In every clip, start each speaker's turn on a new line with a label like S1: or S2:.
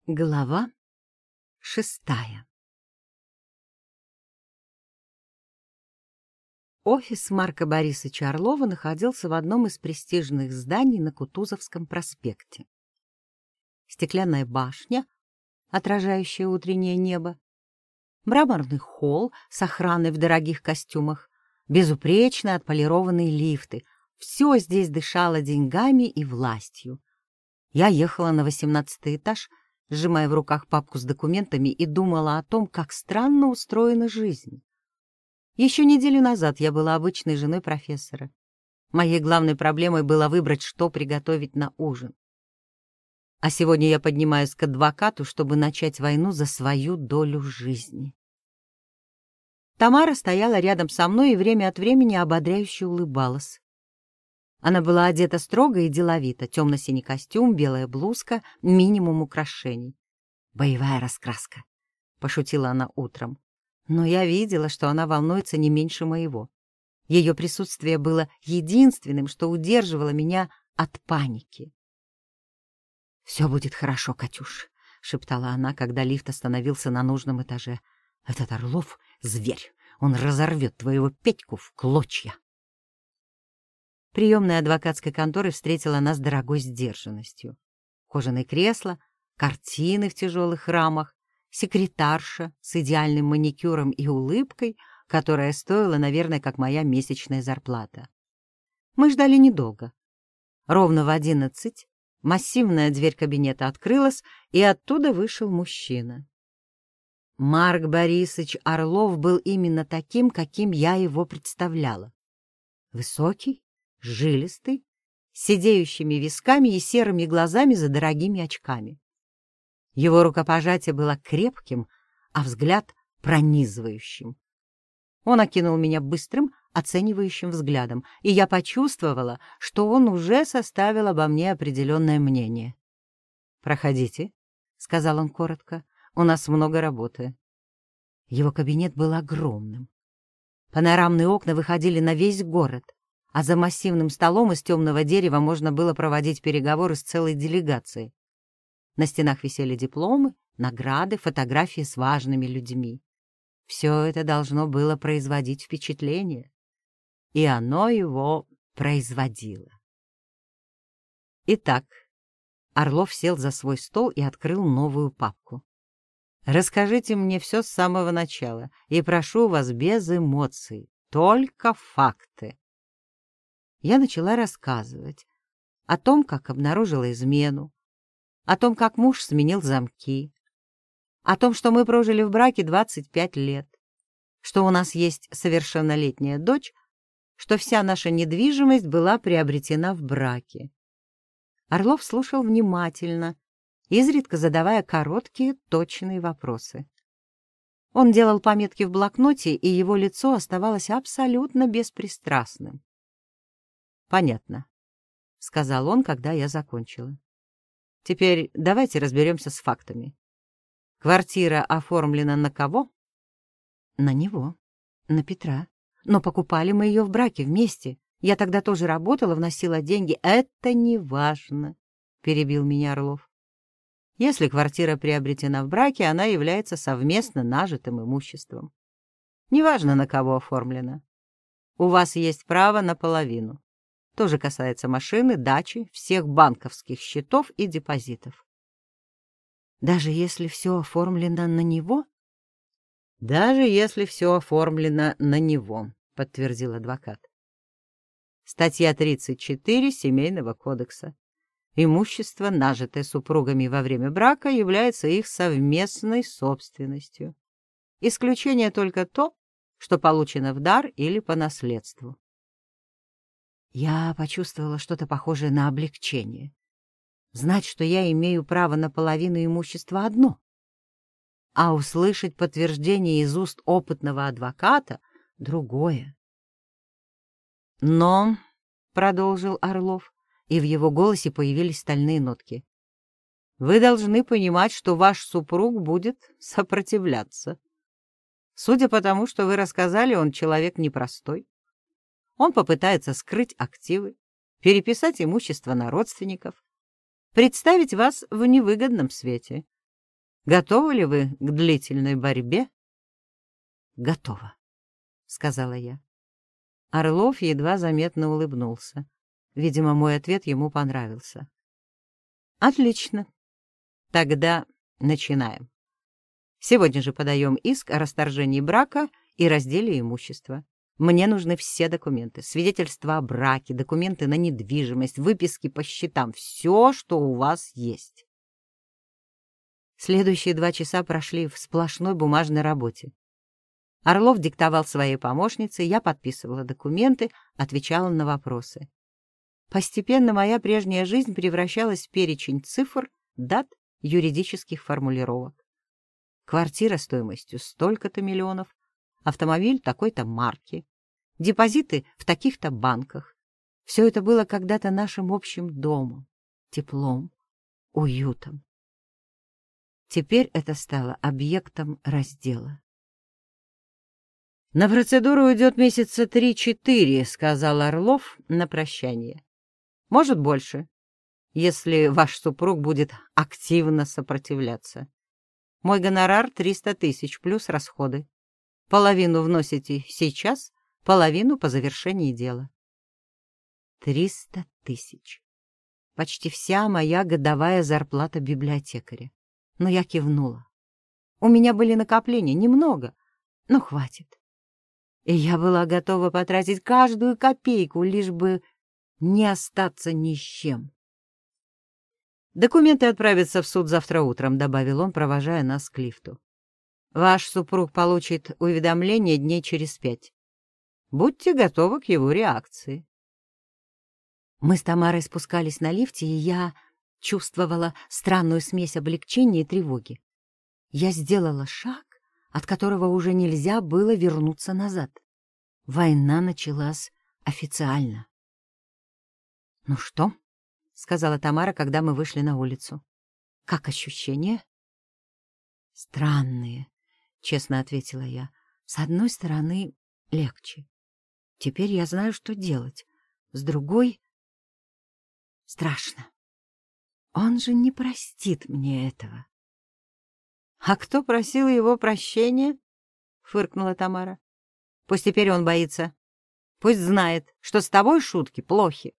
S1: Глава 6. Офис Марка Борисовича Орлова находился в одном из престижных зданий на Кутузовском проспекте. Стеклянная башня, отражающая утреннее небо, мраморный холл с охраной в дорогих костюмах, безупречно отполированные лифты — все здесь дышало деньгами и властью. Я ехала на 18-й этаж, сжимая в руках папку с документами, и думала о том, как странно устроена жизнь. Еще неделю назад я была обычной женой профессора. Моей главной проблемой было выбрать, что приготовить на ужин. А сегодня я поднимаюсь к адвокату, чтобы начать войну за свою долю жизни. Тамара стояла рядом со мной и время от времени ободряюще улыбалась. Она была одета строго и деловито: темно-синий костюм, белая блузка, минимум украшений. «Боевая раскраска», — пошутила она утром. Но я видела, что она волнуется не меньше моего. Ее присутствие было единственным, что удерживало меня от паники. «Все будет хорошо, Катюш», — шептала она, когда лифт остановился на нужном этаже. «Этот Орлов — зверь, он разорвет твоего Петьку в клочья». Приемная адвокатской конторы встретила нас дорогой сдержанностью. Кожаные кресла, картины в тяжелых рамах, секретарша с идеальным маникюром и улыбкой, которая стоила, наверное, как моя месячная зарплата. Мы ждали недолго. Ровно в 11 массивная дверь кабинета открылась, и оттуда вышел мужчина. Марк Борисович Орлов был именно таким, каким я его представляла. Высокий, жилистый, с сидеющими висками и серыми глазами за дорогими очками. Его рукопожатие было крепким, а взгляд — пронизывающим. Он окинул меня быстрым, оценивающим взглядом, и я почувствовала, что он уже составил обо мне определенное мнение. «Проходите», — сказал он коротко, — «у нас много работы». Его кабинет был огромным. Панорамные окна выходили на весь город, а за массивным столом из темного дерева можно было проводить переговоры с целой делегацией. На стенах висели дипломы, награды, фотографии с важными людьми. Все это должно было производить впечатление. И оно его производило. Итак, Орлов сел за свой стол и открыл новую папку. «Расскажите мне все с самого начала, и прошу вас без эмоций, только факты». Я начала рассказывать о том, как обнаружила измену, о том, как муж сменил замки, о том, что мы прожили в браке 25 лет, что у нас есть совершеннолетняя дочь, что вся наша недвижимость была приобретена в браке. Орлов слушал внимательно, изредка задавая короткие, точные вопросы. Он делал пометки в блокноте, и его лицо оставалось абсолютно беспристрастным. «Понятно», — сказал он, когда я закончила. «Теперь давайте разберемся с фактами. Квартира оформлена на кого?» «На него, на Петра. Но покупали мы ее в браке вместе. Я тогда тоже работала, вносила деньги». «Это не важно», — перебил меня Орлов. «Если квартира приобретена в браке, она является совместно нажитым имуществом. Неважно, на кого оформлена. У вас есть право на половину. То же касается машины, дачи, всех банковских счетов и депозитов». «Даже если все оформлено на него?» «Даже если все оформлено на него», — подтвердил адвокат. Статья 34 Семейного кодекса. Имущество, нажитое супругами во время брака, является их совместной собственностью. Исключение только то, что получено в дар или по наследству. Я почувствовала что-то похожее на облегчение. Знать, что я имею право на половину имущества — одно, а услышать подтверждение из уст опытного адвоката — другое. «Но», — продолжил Орлов, и в его голосе появились стальные нотки, «вы должны понимать, что ваш супруг будет сопротивляться. Судя по тому, что вы рассказали, он человек непростой. Он попытается скрыть активы, переписать имущество на родственников, представить вас в невыгодном свете. Готовы ли вы к длительной борьбе? Готова, сказала я. Орлов едва заметно улыбнулся. Видимо, мой ответ ему понравился. Отлично. Тогда начинаем. Сегодня же подаем иск о расторжении брака и разделе имущества. Мне нужны все документы, свидетельства о браке, документы на недвижимость, выписки по счетам, все, что у вас есть. Следующие 2 часа прошли в сплошной бумажной работе. Орлов диктовал своей помощнице, я подписывала документы, отвечала на вопросы. Постепенно моя прежняя жизнь превращалась в перечень цифр, дат, юридических формулировок. Квартира стоимостью столько-то миллионов, автомобиль такой-то марки, депозиты в таких-то банках. Все это было когда-то нашим общим домом, теплом, уютом. Теперь это стало объектом раздела. «На процедуру уйдет месяца 3-4», — сказал Орлов на прощание. «Может, больше, если ваш супруг будет активно сопротивляться. Мой гонорар 300 тысяч плюс расходы. Половину вносите сейчас, половину по завершении дела». 300 тысяч. Почти вся моя годовая зарплата библиотекаря. Но я кивнула. У меня были накопления, немного, но хватит. И я была готова потратить каждую копейку, лишь бы не остаться ни с чем. «Документы отправятся в суд завтра утром», — добавил он, провожая нас к лифту. «Ваш супруг получит уведомление дней через 5. Будьте готовы к его реакции». Мы с Тамарой спускались на лифте, и я чувствовала странную смесь облегчения и тревоги. Я сделала шаг, от которого уже нельзя было вернуться назад. Война началась официально. «Ну что?» — сказала Тамара, когда мы вышли на улицу. «Как ощущения?» «Странные», — честно ответила я. «С одной стороны, легче. Теперь я знаю, что делать. С другой — страшно. Он же не простит мне этого». «А кто просил его прощения?» — фыркнула Тамара. «Пусть теперь он боится. Пусть знает, что с тобой шутки плохи».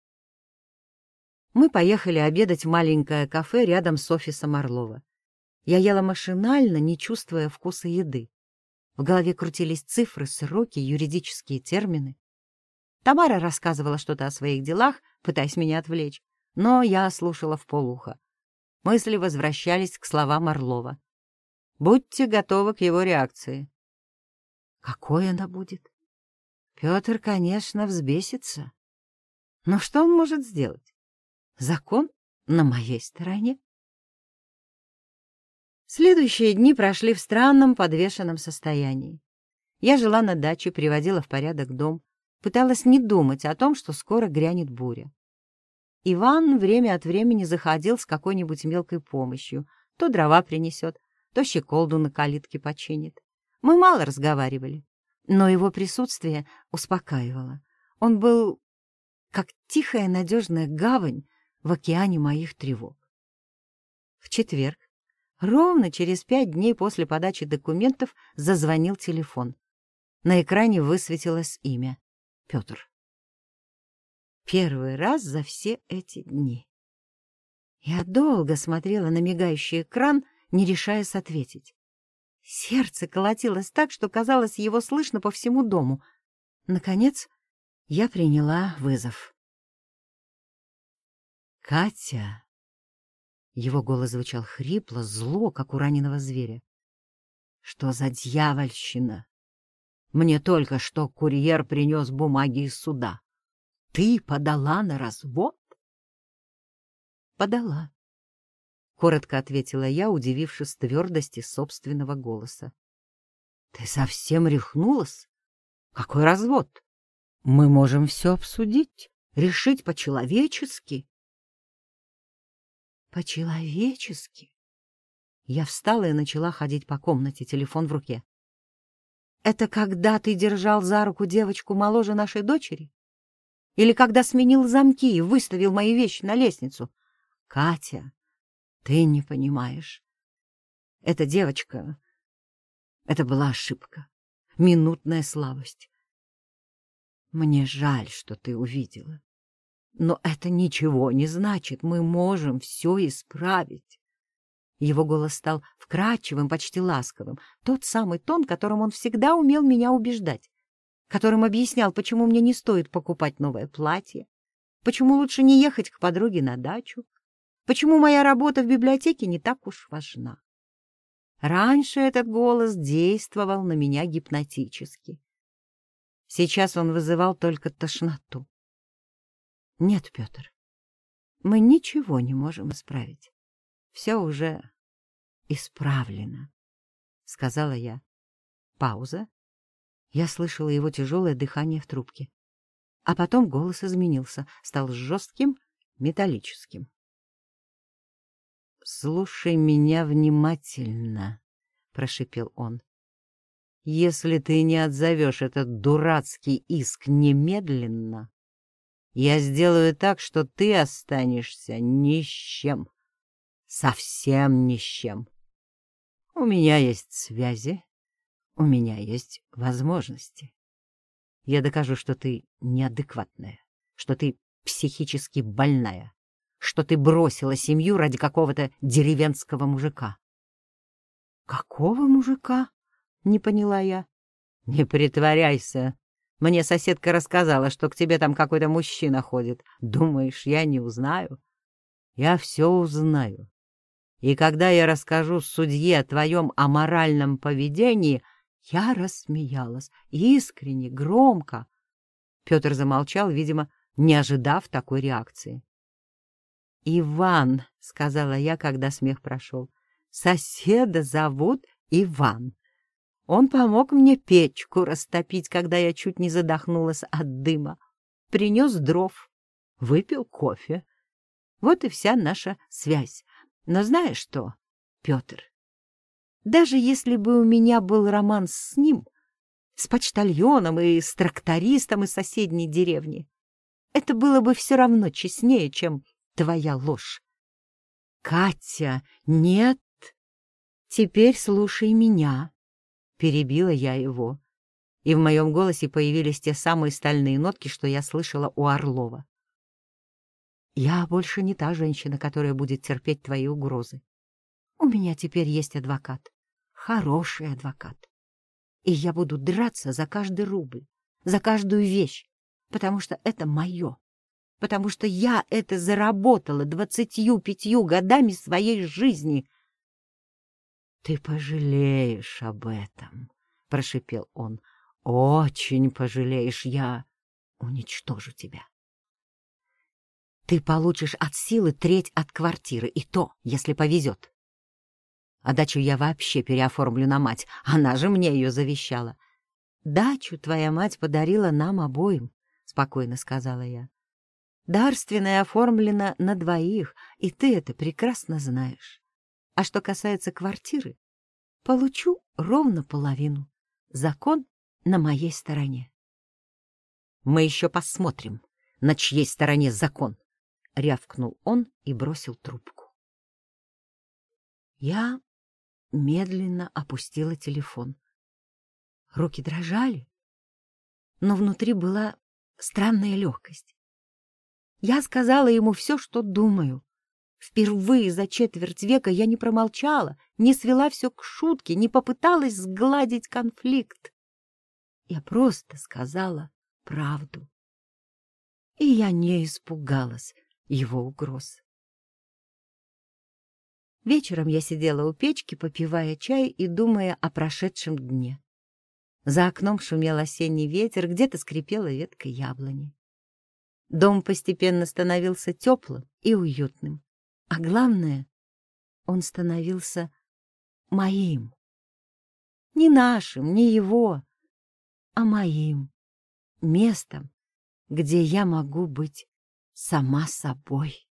S1: Мы поехали обедать в маленькое кафе рядом с офисом Орлова. Я ела машинально, не чувствуя вкуса еды. В голове крутились цифры, сроки, юридические термины. Тамара рассказывала что-то о своих делах, пытаясь меня отвлечь, но я слушала вполуха. Мысли возвращались к словам Орлова. «Будьте готовы к его реакции». Какой она будет? Петр, конечно, взбесится. Но что он может сделать? Закон на моей стороне. Следующие дни прошли в странном подвешенном состоянии. Я жила на даче, приводила в порядок дом, пыталась не думать о том, что скоро грянет буря. Иван время от времени заходил с какой-нибудь мелкой помощью. То дрова принесет, то щеколду на калитке починит. Мы мало разговаривали, но его присутствие успокаивало. Он был как тихая надежная гавань в океане моих тревог. В четверг, ровно через 5 дней после подачи документов, зазвонил телефон. На экране высветилось имя — Петр. Первый раз за все эти дни. Я долго смотрела на мигающий экран, не решаясь ответить. Сердце колотилось так, что, казалось, его слышно по всему дому. Наконец, я приняла вызов. «Катя!» Его голос звучал хрипло, зло, как у раненого зверя. «Что за дьявольщина? Мне только что курьер принес бумаги из суда. Ты подала на развод?» «Подала», — коротко ответила я, удивившись твердости собственного голоса. «Ты совсем рехнулась? Какой развод? Мы можем все обсудить, решить по-человечески». «По-человечески?» Я встала и начала ходить по комнате, телефон в руке. «Это когда ты держал за руку девочку моложе нашей дочери? Или когда сменил замки и выставил мои вещи на лестницу? Катя, ты не понимаешь. Эта девочка — это была ошибка, минутная слабость. Мне жаль, что ты увидела. Но это ничего не значит. Мы можем все исправить. Его голос стал вкрадчивым, почти ласковым. Тот самый тон, которым он всегда умел меня убеждать, которым объяснял, почему мне не стоит покупать новое платье, почему лучше не ехать к подруге на дачу, почему моя работа в библиотеке не так уж важна. Раньше этот голос действовал на меня гипнотически. Сейчас он вызывал только тошноту. Нет, Петр, мы ничего не можем исправить. Все уже исправлено, — сказала я. Пауза. Я слышала его тяжелое дыхание в трубке. А потом голос изменился, стал жестким, металлическим. «Слушай меня внимательно», — прошипел он. «Если ты не отзовешь этот дурацкий иск немедленно, я сделаю так, что ты останешься ни с чем, совсем ни с чем. У меня есть связи, у меня есть возможности. Я докажу, что ты неадекватная, что ты психически больная, что ты бросила семью ради какого-то деревенского мужика». «Какого мужика?» — не поняла я. «Не притворяйся. Мне соседка рассказала, что к тебе там какой-то мужчина ходит. Думаешь, я не узнаю? Я все узнаю. И когда я расскажу судье о твоем аморальном поведении...» Я рассмеялась, искренне, громко. Петр замолчал, видимо, не ожидав такой реакции. «Иван», — сказала я, когда смех прошел, — «соседа зовут Иван. Он помог мне печку растопить, когда я чуть не задохнулась от дыма, принес дров, выпил кофе. Вот и вся наша связь. Но знаешь что, Петр, даже если бы у меня был роман с ним, с почтальоном и с трактористом из соседней деревни, это было бы все равно честнее, чем твоя ложь. Катя, нет, теперь слушай меня, перебила я его, и в моем голосе появились те самые стальные нотки, что я слышала у Орлова. Я больше не та женщина, которая будет терпеть твои угрозы. У меня теперь есть адвокат, хороший адвокат. И я буду драться за каждый рубль, за каждую вещь, потому что это мое, потому что я это заработала 25 годами своей жизни. — Ты пожалеешь об этом, — прошипел он. — Очень пожалеешь, я уничтожу тебя. Ты получишь от силы треть от квартиры, и то, если повезет. А дачу я вообще переоформлю на мать, она же мне ее завещала. Дачу твоя мать подарила нам обоим, — спокойно сказала я. Дарственная оформлена на двоих, и ты это прекрасно знаешь. А что касается квартиры, получу ровно половину. Закон на моей стороне. Мы еще посмотрим, на чьей стороне закон, — рявкнул он и бросил трубку. Я медленно опустила телефон. Руки дрожали, но внутри была странная легкость. Я сказала ему все, что думаю. Впервые за четверть века я не промолчала, не свела все к шутке, не попыталась сгладить конфликт. Я просто сказала правду. И я не испугалась его угроз. Вечером я сидела у печки, попивая чай и думая о прошедшем дне. За окном шумел осенний ветер, где-то скрипела ветка яблони. Дом постепенно становился теплым и уютным. А главное, он становился моим. Не нашим, не его, а моим. Местом, где я могу быть сама собой.